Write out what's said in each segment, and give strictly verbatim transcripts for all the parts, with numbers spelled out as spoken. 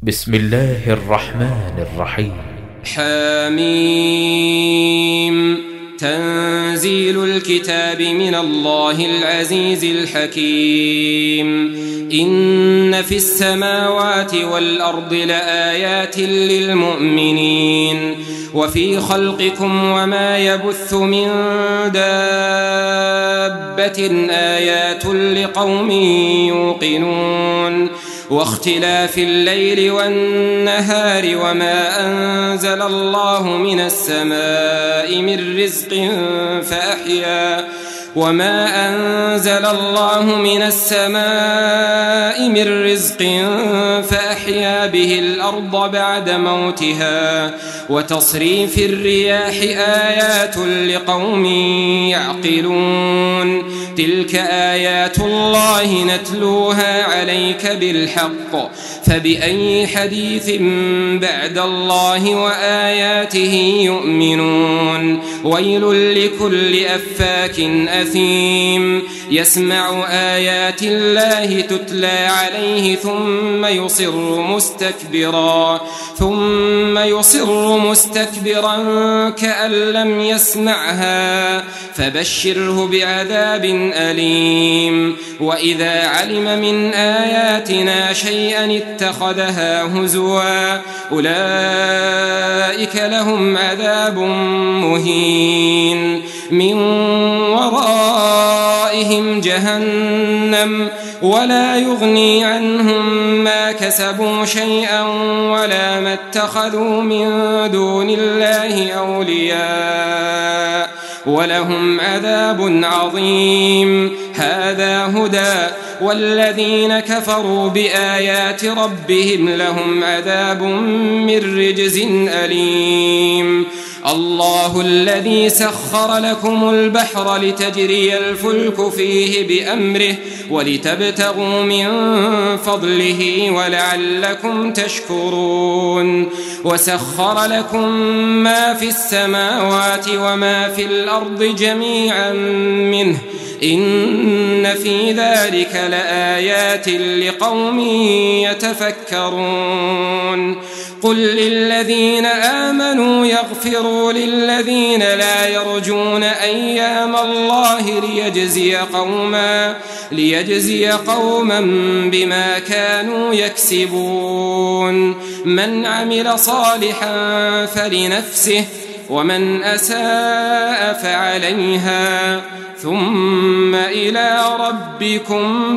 بسم الله الرحمن الرحيم. حميم. تنزيل الكتاب من الله العزيز الحكيم. إن في السماوات والأرض لآيات للمؤمنين وفي خلقكم وما يبث من دابة آيات لقوم يوقنون واختلاف الليل والنهار وما أنزل الله من السماء من رزق فأحيا وما أنزل الله من السماء من رزق فأحيا به الأرض بعد موتها وتصريف الرياح آيات لقوم يعقلون تلك آيات الله نتلوها عليك بالحق فبأي حديث بعد الله وآياته يؤمنون ويل لكل أفاك أثيم يسمع آيات الله تتلى عليه ثم يصر مستكبرا ثم يصر مستكبرا كأن لم يسمعها فبشره بعذاب أليم وإذا علم من آياتنا شيئا اتخذها هزوا أولئك لهم عذاب مهين من ورائهم جهنم ولا يغني عنهم ما كسبوا شيئا ولا ما اتخذوا من دون الله أولياء ولهم عذاب عظيم هذا هدى والذين كفروا بآيات ربهم لهم عذاب من رجز أليم الله الذي سخر لكم البحر لتجري الفلك فيه بأمره ولتبتغوا من فضله ولعلكم تشكرون وسخر لكم ما في السماوات وما في الأرض جميعا منه إن في ذلك لآيات لقوم يتفكرون قل للذين آمنوا يغفروا للذين لا يرجون أيام الله ليجزي قوما ليجزي قوما بما كانوا يكسبون من عمل صالحا فلنفسه ومن أساء فعليها ثم إلى ربكم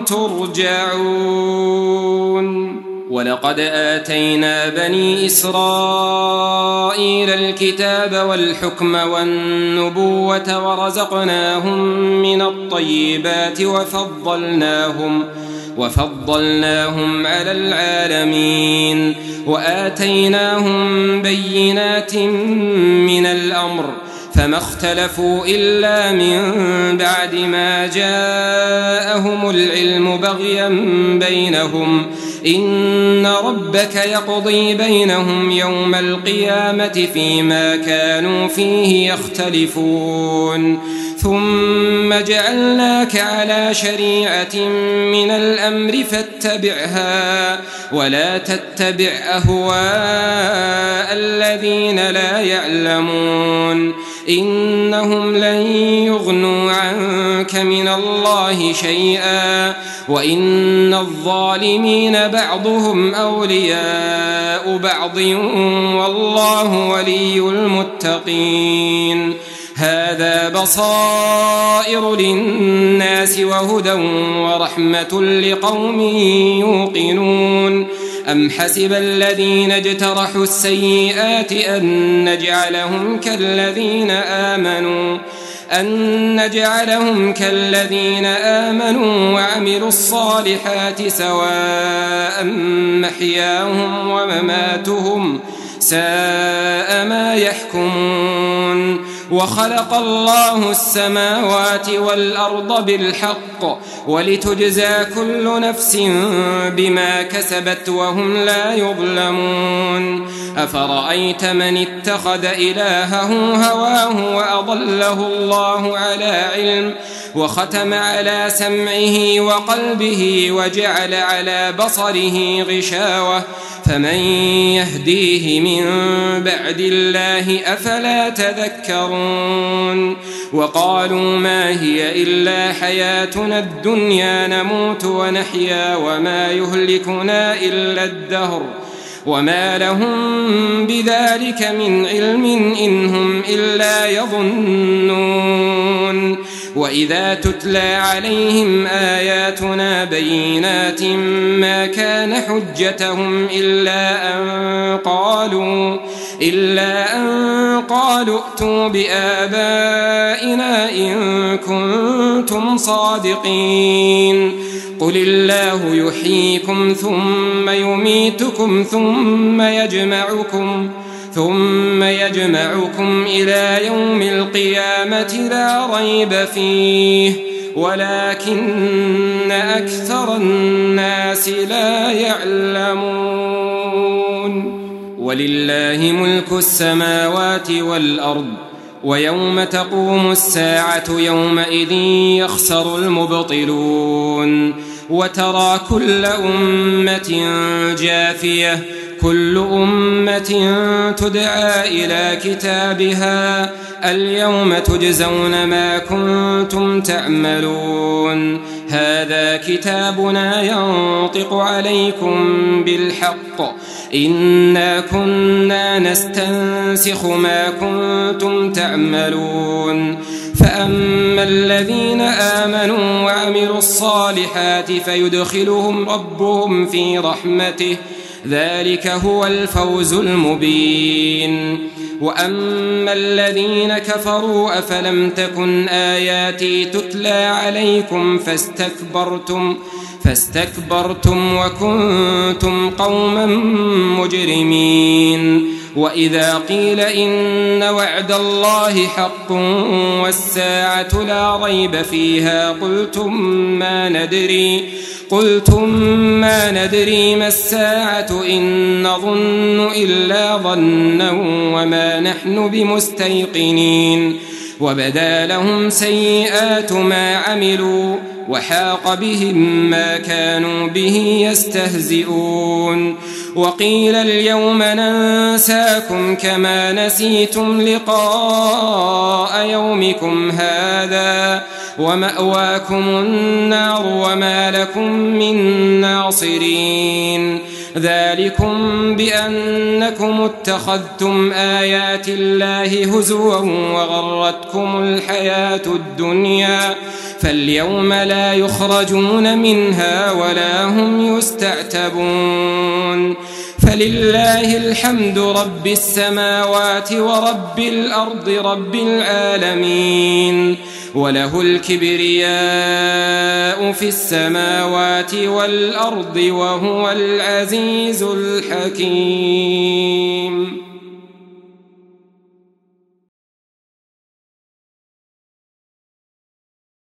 ترجعون ولقد آتينا بني إسرائيل الكتاب والحكم والنبوة ورزقناهم من الطيبات وفضلناهم وفضلناهم على العالمين وآتيناهم بينات من الأمر فما اختلفوا إلا من بعد ما جاءهم العلم بغيا بينهم إن ربك يقضي بينهم يوم القيامة فيما كانوا فيه يختلفون ثم جعلناك على شريعة من الأمر فاتبعها ولا تتبع أهواء الذين لا يعلمون إنهم لن يغنوا عنك من الله شيئا وإن الظالمين بعضهم أولياء بعض والله ولي المتقين هذا بصائر للناس وهدى ورحمة لقوم يوقنون أم حسب الذين اجترحوا السيئات أن نجعلهم كالذين آمنوا أن نجعلهم كالذين آمنوا وعملوا الصالحات سواء محياهم ومماتهم ساء ما يحكمون وخلق الله السماوات والأرض بالحق ولتجزى كل نفس بما كسبت وهم لا يظلمون أفرأيت من اتخذ إلهه هواه وأضله الله على علم وختم على سمعه وقلبه وجعل على بصره غشاوة فمن يهديه من بعد الله أفلا تذكرون وقالوا ما هي إلا حياتنا الدنيا نموت ونحيا وما يهلكنا إلا الدهر وما لهم بذلك من علم إن هم إلا يظنون وإذا تتلى عليهم آياتنا بينات ما كان حجتهم إلا أن قالوا إلا أن قالوا ائتوا بآبائنا إن كنتم صادقين قل الله يحييكم ثم يميتكم ثم يجمعكم ثم يجمعكم إلى يوم القيامة لا ريب فيه ولكن أكثر الناس لا يعلمون ولله ملك السماوات والأرض ويوم تقوم الساعة يومئذ يخسر المبطلون وترى كل أمة جاثية كل أمة تدعى إلى كتابها اليوم تجزون ما كنتم تعملون هذا كتابنا ينطق عليكم بالحق إنا كنا نستنسخ ما كنتم تعملون فأما الذين آمنوا وعملوا الصالحات فيدخلهم ربهم في رحمته ذلك هو الفوز المبين وأما الذين كفروا أفلم تكن آياتي تتلى عليكم فاستكبرتم فاستكبرتم وكنتم قوما مجرمين وإذا قيل إن وعد الله حق والساعة لا ريب فيها قلتم ما ندري قلتم ما ندري ما الساعة إن نظن إلا ظنا وما نحن بمستيقنين وبدا لهم سيئات ما عملوا وحاق بهم ما كانوا به يستهزئون وقيل اليوم ننساكم كما نسيتم لقاء يومكم هذا ومأواكم النار وما لكم من ناصرين ذلكم بأنكم اتخذتم آيات الله هزوا وغرتكم الحياة الدنيا فاليوم لا يخرجون منها ولا هم يستعتبون فلله الحمد رب السماوات ورب الأرض رب العالمين وله الكبرياء في السماوات والأرض وهو العزيز الحكيم.